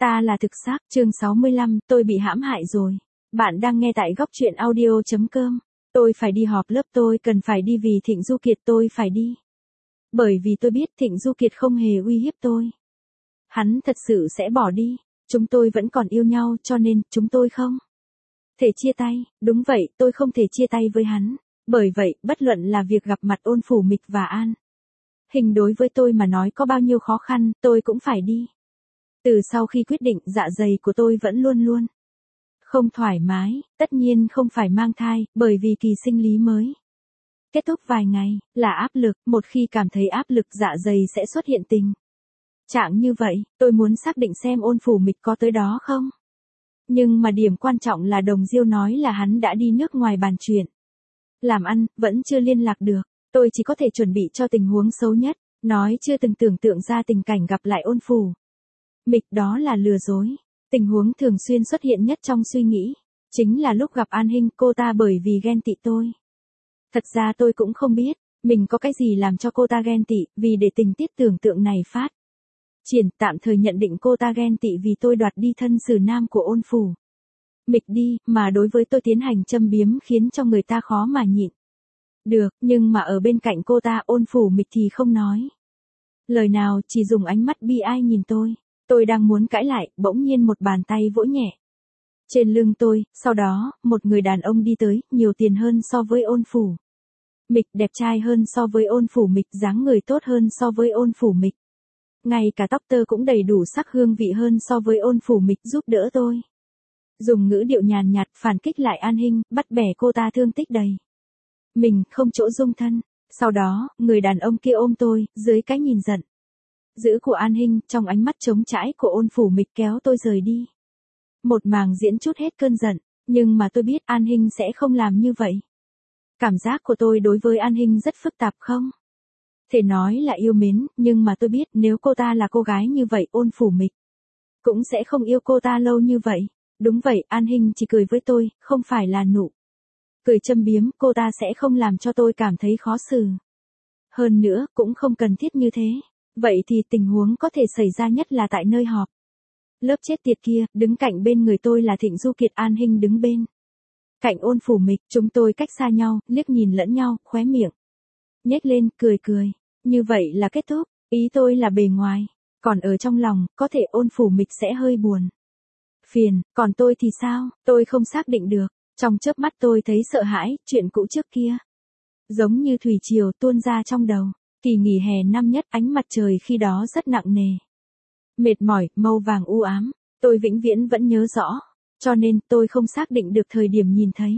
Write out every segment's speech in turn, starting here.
Ta là thực xác, chương 65, tôi bị hãm hại rồi. Bạn đang nghe tại góc truyện audio.com. Tôi phải đi họp lớp, tôi cần phải đi vì Thịnh Du Kiệt, tôi phải đi. Bởi vì tôi biết Thịnh Du Kiệt không hề uy hiếp tôi. Hắn thật sự sẽ bỏ đi. Chúng tôi vẫn còn yêu nhau, cho nên chúng tôi không thể chia tay. Đúng vậy, tôi không thể chia tay với hắn. Bởi vậy, bất luận là việc gặp mặt Ôn Phủ Mịch và An Hình đối với tôi mà nói có bao nhiêu khó khăn, tôi cũng phải đi. Từ sau khi quyết định, dạ dày của tôi vẫn luôn luôn không thoải mái, tất nhiên không phải mang thai, bởi vì kỳ sinh lý mới kết thúc vài ngày, là áp lực, một khi cảm thấy áp lực dạ dày sẽ xuất hiện tình trạng như vậy, tôi muốn xác định xem Ôn Phủ Mịch có tới đó không. Nhưng mà điểm quan trọng là Đồng Diêu nói là hắn đã đi nước ngoài bàn chuyện làm ăn, vẫn chưa liên lạc được, tôi chỉ có thể chuẩn bị cho tình huống xấu nhất, nói chưa từng tưởng tượng ra tình cảnh gặp lại Ôn Phủ Mịch, đó là lừa dối. Tình huống thường xuyên xuất hiện nhất trong suy nghĩ chính là lúc gặp An Hinh, cô ta bởi vì ghen tị tôi. Thật ra tôi cũng không biết mình có cái gì làm cho cô ta ghen tị, vì để tình tiết tưởng tượng này phát triển, tạm thời nhận định cô ta ghen tị vì tôi đoạt đi thân xử nam của Ôn Phủ Mịch đi, mà đối với tôi tiến hành châm biếm khiến cho người ta khó mà nhịn được, nhưng mà ở bên cạnh cô ta, Ôn Phủ Mịch thì không nói lời nào, chỉ dùng ánh mắt bi ai nhìn tôi. Tôi đang muốn cãi lại, bỗng nhiên một bàn tay vỗ nhẹ trên lưng tôi, sau đó, một người đàn ông đi tới, nhiều tiền hơn so với Ôn Phủ Mịch, đẹp trai hơn so với Ôn Phủ Mịch, dáng người tốt hơn so với Ôn Phủ Mịch. Ngay cả tóc tơ cũng đầy đủ sắc hương vị hơn so với Ôn Phủ Mịch, giúp đỡ tôi. Dùng ngữ điệu nhàn nhạt phản kích lại An Hinh, bắt bẻ cô ta thương tích đầy mình, không chỗ dung thân. Sau đó, người đàn ông kia ôm tôi, dưới cái nhìn giận dữ của An Hinh, trong ánh mắt trống trãi của Ôn Phủ Mịch kéo tôi rời đi. Một màng diễn chút hết cơn giận, nhưng mà tôi biết An Hinh sẽ không làm như vậy. Cảm giác của tôi đối với An Hinh rất phức tạp, không thể nói là yêu mến, nhưng mà tôi biết nếu cô ta là cô gái như vậy, Ôn Phủ Mịch cũng sẽ không yêu cô ta lâu như vậy. Đúng vậy, An Hinh chỉ cười với tôi, không phải là nụ cười châm biếm, cô ta sẽ không làm cho tôi cảm thấy khó xử. Hơn nữa, cũng không cần thiết như thế. Vậy thì tình huống có thể xảy ra nhất là tại nơi họp lớp chết tiệt kia, đứng cạnh bên người tôi là Thịnh Du Kiệt, An Hinh đứng bên cạnh Ôn Phủ Mịch, chúng tôi cách xa nhau, liếc nhìn lẫn nhau, khóe miệng nhếch lên, cười cười. Như vậy là kết thúc, ý tôi là bề ngoài, còn ở trong lòng, có thể Ôn Phủ Mịch sẽ hơi buồn phiền, còn tôi thì sao, tôi không xác định được. Trong chớp mắt tôi thấy sợ hãi, chuyện cũ trước kia giống như thủy triều tuôn ra trong đầu. Kỳ nghỉ hè năm nhất, ánh mặt trời khi đó rất nặng nề, mệt mỏi, màu vàng u ám, tôi vĩnh viễn vẫn nhớ rõ, cho nên tôi không xác định được thời điểm nhìn thấy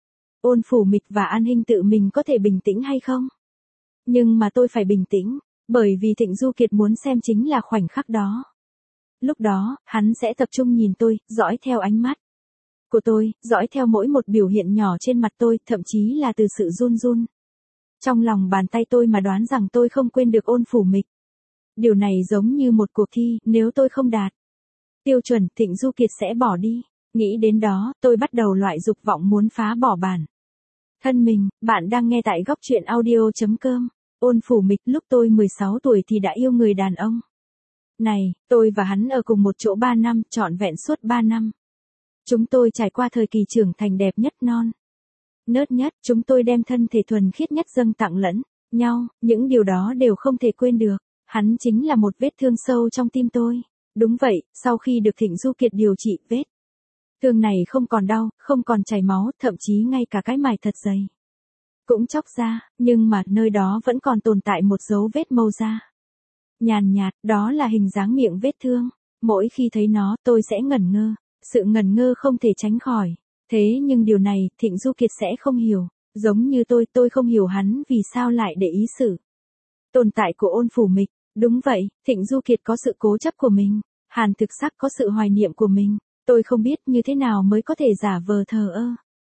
Ôn Phủ Mịch và An Hinh tự mình có thể bình tĩnh hay không. Nhưng mà tôi phải bình tĩnh, bởi vì Thịnh Du Kiệt muốn xem chính là khoảnh khắc đó. Lúc đó, hắn sẽ tập trung nhìn tôi, dõi theo ánh mắt của tôi, dõi theo mỗi một biểu hiện nhỏ trên mặt tôi, thậm chí là từ sự run run trong lòng bàn tay tôi mà đoán rằng tôi không quên được Ôn Phủ Mịch. Điều này giống như một cuộc thi, nếu tôi không đạt tiêu chuẩn, Thịnh Du Kiệt sẽ bỏ đi. Nghĩ đến đó, tôi bắt đầu loại dục vọng muốn phá bỏ bản thân mình. Bạn đang nghe tại góc truyện audio.com. Ôn Phủ Mịch, lúc tôi 16 tuổi thì đã yêu người đàn ông này, tôi và hắn ở cùng một chỗ 3 năm, trọn vẹn suốt 3 năm. Chúng tôi trải qua thời kỳ trưởng thành đẹp nhất, non nớt nhất, chúng tôi đem thân thể thuần khiết nhất dâng tặng lẫn nhau, những điều đó đều không thể quên được. Hắn chính là một vết thương sâu trong tim tôi. Đúng vậy, sau khi được Thịnh Du Kiệt điều trị, vết thương này không còn đau, không còn chảy máu, thậm chí ngay cả cái mài thật dày cũng chóc ra, nhưng mà nơi đó vẫn còn tồn tại một dấu vết màu da nhàn nhạt, đó là hình dáng miệng vết thương. Mỗi khi thấy nó, tôi sẽ ngẩn ngơ, sự ngẩn ngơ không thể tránh khỏi. Thế nhưng điều này, Thịnh Du Kiệt sẽ không hiểu, giống như tôi không hiểu hắn vì sao lại để ý sự tồn tại của Ôn Phủ Mịch. Đúng vậy, Thịnh Du Kiệt có sự cố chấp của mình, Hàn Thực Sắc có sự hoài niệm của mình. Tôi không biết như thế nào mới có thể giả vờ thờ ơ,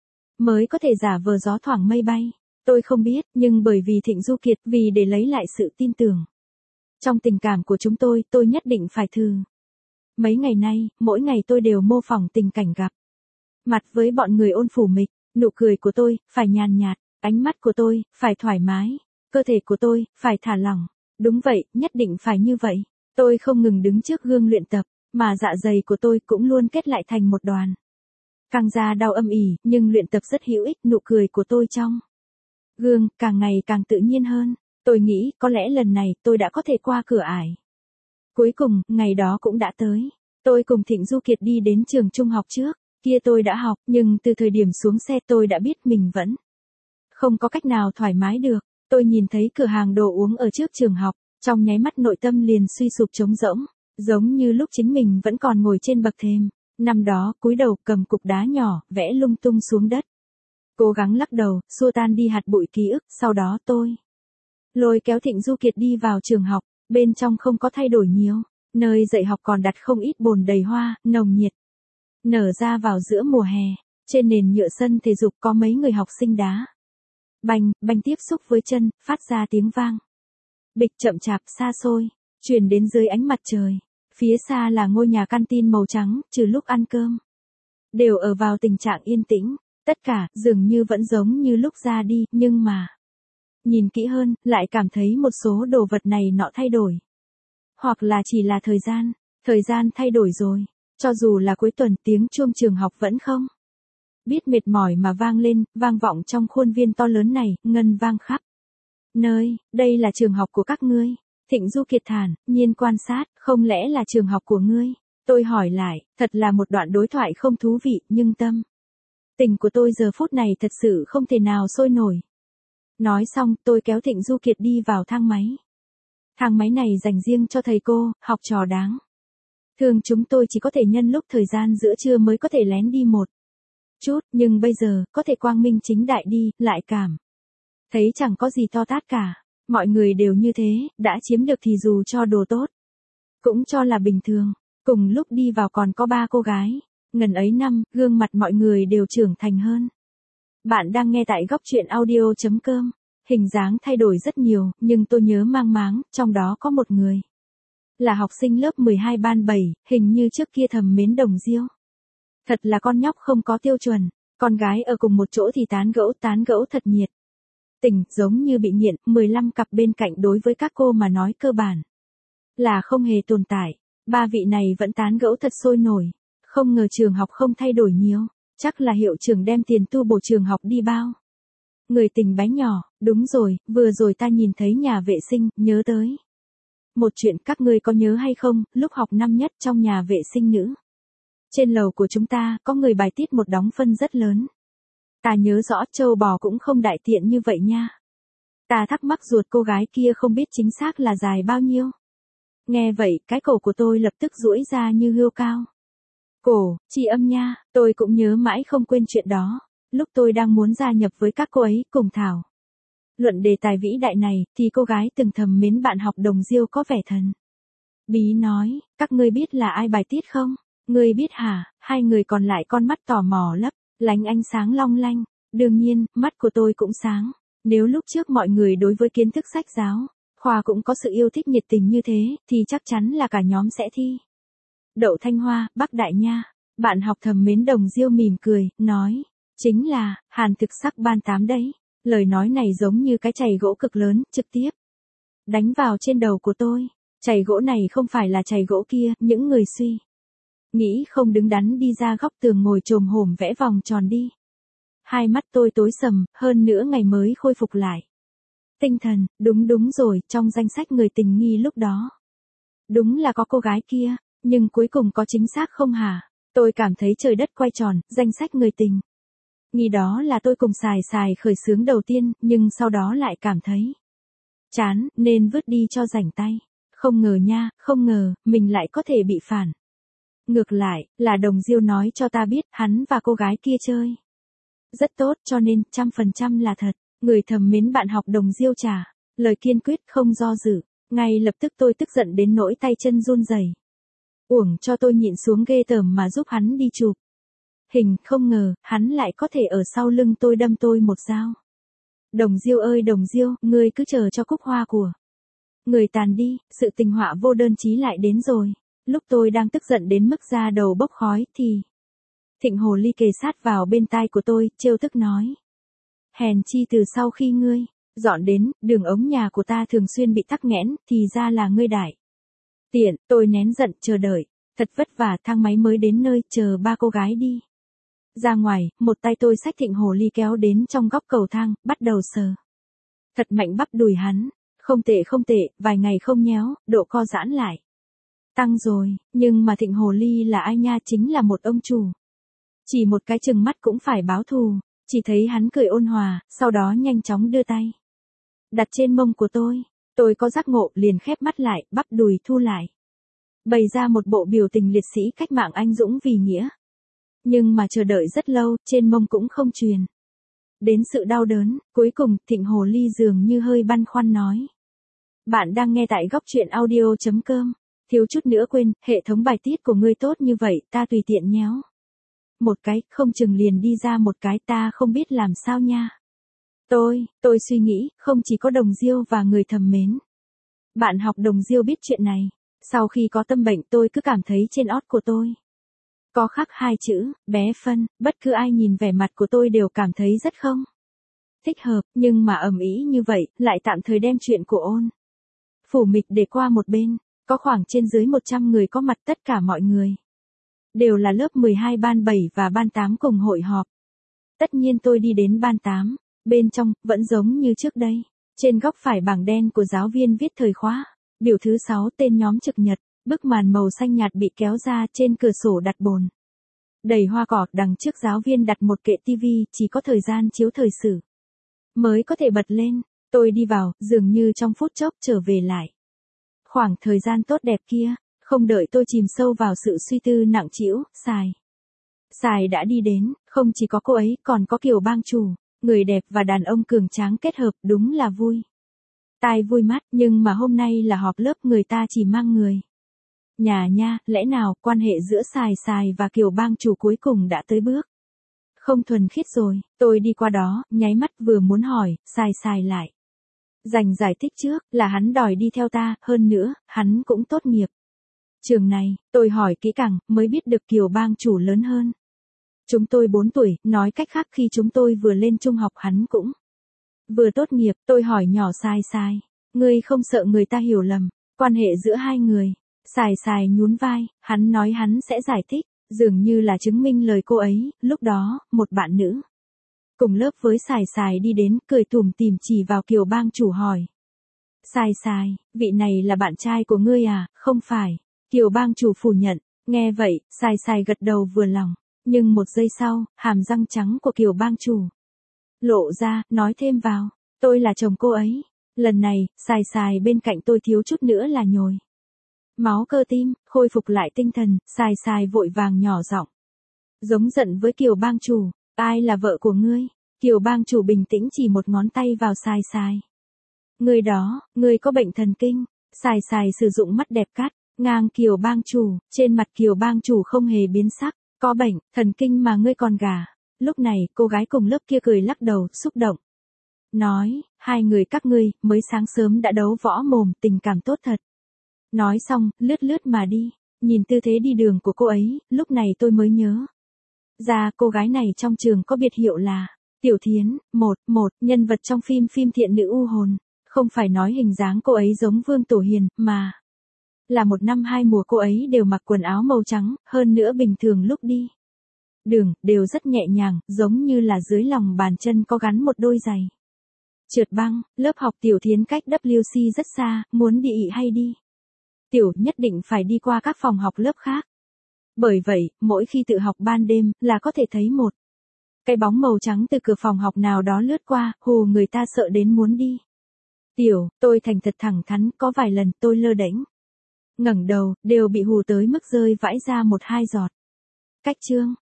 mới có thể giả vờ gió thoảng mây bay. Tôi không biết, nhưng bởi vì Thịnh Du Kiệt, vì để lấy lại sự tin tưởng trong tình cảm của chúng tôi nhất định phải thử. Mấy ngày nay, mỗi ngày tôi đều mô phỏng tình cảnh gặp mặt với bọn người Ôn Phủ Mịch. Nụ cười của tôi phải nhàn nhạt, ánh mắt của tôi phải thoải mái, cơ thể của tôi phải thả lỏng. Đúng vậy, nhất định phải như vậy. Tôi không ngừng đứng trước gương luyện tập, mà dạ dày của tôi cũng luôn kết lại thành một đoàn. Căng da đau âm ỉ, nhưng luyện tập rất hữu ích, nụ cười của tôi trong gương càng ngày càng tự nhiên hơn. Tôi nghĩ có lẽ lần này tôi đã có thể qua cửa ải. Cuối cùng, ngày đó cũng đã tới. Tôi cùng Thịnh Du Kiệt đi đến trường trung học trước, kia tôi đã học, nhưng từ thời điểm xuống xe tôi đã biết mình vẫn không có cách nào thoải mái được. Tôi nhìn thấy cửa hàng đồ uống ở trước trường học, trong nháy mắt nội tâm liền suy sụp trống rỗng, giống như lúc chính mình vẫn còn ngồi trên bậc thềm, năm đó cúi đầu cầm cục đá nhỏ, vẽ lung tung xuống đất. Cố gắng lắc đầu, xua tan đi hạt bụi ký ức, sau đó tôi lôi kéo Thịnh Du Kiệt đi vào trường học, bên trong không có thay đổi nhiều, nơi dạy học còn đặt không ít bồn đầy hoa, nồng nhiệt, nở ra vào giữa mùa hè, trên nền nhựa sân thể dục có mấy người học sinh đá. Banh tiếp xúc với chân, phát ra tiếng vang. Bịch chậm chạp xa xôi, truyền đến dưới ánh mặt trời. Phía xa là ngôi nhà canteen màu trắng, trừ lúc ăn cơm. Đều ở vào tình trạng yên tĩnh, tất cả dường như vẫn giống như lúc ra đi, nhưng mà nhìn kỹ hơn, lại cảm thấy một số đồ vật này nọ thay đổi. Hoặc là chỉ là thời gian thay đổi rồi. Cho dù là cuối tuần tiếng chuông trường học vẫn không biết mệt mỏi mà vang lên, vang vọng trong khuôn viên to lớn này, ngân vang khắp nơi. Đây là trường học của các ngươi. Thịnh Du Kiệt thản nhiên quan sát, không lẽ là trường học của ngươi? Tôi hỏi lại, thật là một đoạn đối thoại không thú vị, nhưng tâm tình của tôi giờ phút này thật sự không thể nào sôi nổi. Nói xong, tôi kéo Thịnh Du Kiệt đi vào thang máy. Thang máy này dành riêng cho thầy cô, học trò đáng thường chúng tôi chỉ có thể nhân lúc thời gian giữa trưa mới có thể lén đi một chút, nhưng bây giờ, có thể quang minh chính đại đi, lại cảm thấy chẳng có gì to tát cả. Mọi người đều như thế, đã chiếm được thì dù cho đồ tốt, cũng cho là bình thường. Cùng lúc đi vào còn có 3 cô gái. Ngần ấy năm, gương mặt mọi người đều trưởng thành hơn. Bạn đang nghe tại góc truyện audio.com. Hình dáng thay đổi rất nhiều, nhưng tôi nhớ mang máng, trong đó có một người là học sinh lớp 12 ban 7, hình như trước kia thầm mến Đồng Diêu. Thật là con nhóc không có tiêu chuẩn, con gái ở cùng một chỗ thì tán gẫu thật nhiệt tình, giống như bị nghiện. 15 cặp bên cạnh đối với các cô mà nói cơ bản là không hề tồn tại. 3 vị này vẫn tán gẫu thật sôi nổi. Không ngờ trường học không thay đổi nhiều, chắc là hiệu trưởng đem tiền tu bổ trường học đi bao. Người tình bé nhỏ, đúng rồi, vừa rồi ta nhìn thấy nhà vệ sinh, nhớ tới một chuyện, các ngươi có nhớ hay không, lúc học năm nhất trong nhà vệ sinh nữ trên lầu của chúng ta, có người bài tiết một đống phân rất lớn. Ta nhớ rõ trâu bò cũng không đại tiện như vậy nha. Ta thắc mắc ruột cô gái kia không biết chính xác là dài bao nhiêu. Nghe vậy, cái cổ của tôi lập tức duỗi ra như hươu cao. Cổ, tri âm nha, tôi cũng nhớ mãi không quên chuyện đó. Lúc tôi đang muốn gia nhập với các cô ấy cùng thảo luận đề tài vĩ đại này, thì cô gái từng thầm mến bạn học Đồng Diêu có vẻ thần bí nói, các ngươi biết là ai bài tiết không? Ngươi biết hả? Hai người còn lại con mắt tò mò lấp lánh ánh sáng long lanh. Đương nhiên, mắt của tôi cũng sáng. Nếu lúc trước mọi người đối với kiến thức sách giáo, khoa cũng có sự yêu thích nhiệt tình như thế, thì chắc chắn là cả nhóm sẽ thi đậu Thanh Hoa, Bắc Đại nha. Bạn học thầm mến Đồng Diêu mỉm cười, nói, chính là Hàn Thực Sắc ban 8 đấy. Lời nói này giống như cái chày gỗ cực lớn, trực tiếp đánh vào trên đầu của tôi. Chày gỗ này không phải là chày gỗ kia, những người suy nghĩ không đứng đắn đi ra góc tường ngồi chồm hổm vẽ vòng tròn đi. Hai mắt tôi tối sầm, hơn nữa ngày mới khôi phục lại tinh thần. Đúng rồi, trong danh sách người tình nghi lúc đó đúng là có cô gái kia, nhưng cuối cùng có chính xác không hả? Tôi cảm thấy trời đất quay tròn, danh sách người tình nghi đó là tôi cùng xài khởi xướng đầu tiên, nhưng sau đó lại cảm thấy chán, nên vứt đi cho rảnh tay. Không ngờ nha, không ngờ, mình lại có thể bị phản. Ngược lại, là Đồng Diêu nói cho ta biết, hắn và cô gái kia chơi rất tốt, cho nên, 100% là thật. Người thầm mến bạn học Đồng Diêu trả lời kiên quyết, không do dự. Ngay lập tức tôi tức giận đến nỗi tay chân run rẩy. Uổng cho tôi nhịn xuống ghê tởm mà giúp hắn đi chụp hình, không ngờ, hắn lại có thể ở sau lưng tôi đâm tôi một dao. Đồng Diêu ơi Đồng Diêu, ngươi cứ chờ cho cúc hoa của người tàn đi, sự tình họa vô đơn chí lại đến rồi. Lúc tôi đang tức giận đến mức da đầu bốc khói thì Thịnh Hồ Ly kề sát vào bên tai của tôi, trêu tức nói. Hèn chi từ sau khi ngươi dọn đến, đường ống nhà của ta thường xuyên bị tắc nghẽn, thì ra là ngươi đại tiện. Tôi nén giận chờ đợi. Thật vất vả thang máy mới đến nơi, chờ ba cô gái đi. Ra ngoài, một tay tôi xách Thịnh Hồ Ly kéo đến trong góc cầu thang, bắt đầu sờ. Thật mạnh bắp đùi hắn. Không tệ không tệ, vài ngày không nhéo, độ co giãn lại. Tăng rồi, nhưng mà Thịnh Hồ Ly là ai nha, chính là một ông chủ. Chỉ một cái chừng mắt cũng phải báo thù, chỉ thấy hắn cười ôn hòa, sau đó nhanh chóng đưa tay. Đặt trên mông của tôi có giác ngộ liền khép mắt lại, bắp đùi thu lại. Bày ra một bộ biểu tình liệt sĩ cách mạng anh dũng vì nghĩa. Nhưng mà chờ đợi rất lâu, trên mông cũng không truyền. Đến sự đau đớn, cuối cùng Thịnh Hồ Ly dường như hơi băn khoăn nói. Bạn đang nghe tại góc truyện audio.com. Thiếu chút nữa quên, hệ thống bài tiết của ngươi tốt như vậy, ta tùy tiện nhéo. Một cái, không chừng liền đi ra một cái, ta không biết làm sao nha. Tôi suy nghĩ, không chỉ có Đồng Diêu và người thầm mến. Bạn học Đồng Diêu biết chuyện này. Sau khi có tâm bệnh tôi cứ cảm thấy trên ót của tôi có khắc hai chữ, bé phân, bất cứ ai nhìn vẻ mặt của tôi đều cảm thấy rất không thích hợp, nhưng mà ầm ĩ như vậy, lại tạm thời đem chuyện của Ôn Phủ Mịch để qua một bên, có khoảng trên dưới 100 người có mặt, tất cả mọi người đều là lớp 12 ban 7 và ban 8 cùng hội họp. Tất nhiên tôi đi đến ban 8, bên trong, vẫn giống như trước đây. Trên góc phải bảng đen của giáo viên viết thời khóa, biểu thứ 6 tên nhóm trực nhật, bức màn màu xanh nhạt bị kéo ra, trên cửa sổ đặt bồn đầy hoa cỏ, đằng trước giáo viên đặt một kệ tivi, chỉ có thời gian chiếu thời sự mới có thể bật lên. Tôi đi vào, dường như trong phút chốc trở về lại khoảng thời gian tốt đẹp kia. Không đợi tôi chìm sâu vào sự suy tư nặng trĩu, Sài đã đi đến, không chỉ có cô ấy, còn có Kiều Bang Chủ, người đẹp và đàn ông cường tráng kết hợp, đúng là vui tai vui mắt, nhưng mà hôm nay là họp lớp, người ta chỉ mang người nhà nha, lẽ nào quan hệ giữa Sài và Kiều Bang Chủ cuối cùng đã tới bước không thuần khiết rồi. Tôi đi qua đó, nháy mắt vừa muốn hỏi, Sài lại dành giải thích trước, là hắn đòi đi theo ta, hơn nữa, hắn cũng tốt nghiệp trường này. Tôi hỏi kỹ càng, mới biết được Kiều Bang Chủ lớn hơn chúng tôi 4 tuổi, nói cách khác khi chúng tôi vừa lên trung học hắn cũng vừa tốt nghiệp. Tôi hỏi nhỏ Sài, ngươi không sợ người ta hiểu lầm quan hệ giữa hai người? Sài nhún vai, hắn nói hắn sẽ giải thích, dường như là chứng minh lời cô ấy. Lúc đó, một bạn nữ cùng lớp với Sài đi đến, cười tủm tỉm chỉ vào Kiều Bang Chủ hỏi. Sài, vị này là bạn trai của ngươi à? Không phải. Kiều Bang Chủ phủ nhận. Nghe vậy, Sài gật đầu vừa lòng. Nhưng một giây sau, hàm răng trắng của Kiều Bang Chủ lộ ra, nói thêm vào. Tôi là chồng cô ấy. Lần này, Sài bên cạnh tôi thiếu chút nữa là nhồi máu cơ tim. Khôi phục lại tinh thần, Sài vội vàng nhỏ giọng giống giận với Kiều Bang Chủ. Ai là vợ của ngươi? Kiều Bang Chủ bình tĩnh chỉ một ngón tay vào Sài. Người đó, ngươi có bệnh thần kinh. Sài sử dụng mắt đẹp cắt ngang Kiều Bang Chủ, trên mặt Kiều Bang Chủ không hề biến sắc. Có bệnh thần kinh mà ngươi còn gà. Lúc này, cô gái cùng lớp kia cười lắc đầu, xúc động nói, hai người các ngươi mới sáng sớm đã đấu võ mồm, tình cảm tốt thật. Nói xong, lướt mà đi. Nhìn tư thế đi đường của cô ấy, lúc này tôi mới nhớ ra cô gái này trong trường có biệt hiệu là Tiểu Thiến. Một nhân vật trong phim Thiện Nữ U Hồn. Không phải nói hình dáng cô ấy giống Vương Tổ Hiền, mà là một năm hai mùa cô ấy đều mặc quần áo màu trắng, hơn nữa bình thường lúc đi đường, đều rất nhẹ nhàng, giống như là dưới lòng bàn chân có gắn một đôi giày trượt băng. Lớp học Tiểu Thiến cách WC rất xa, muốn đi ị hay đi tiểu nhất định phải đi qua các phòng học lớp khác. Bởi vậy, mỗi khi tự học ban đêm, là có thể thấy một cái bóng màu trắng từ cửa phòng học nào đó lướt qua, hù người ta sợ đến muốn đi tiểu. Tôi thành thật thẳng thắn, có vài lần tôi lơ đễnh ngẩng đầu, đều bị hù tới mức rơi vãi ra một hai giọt cách chương.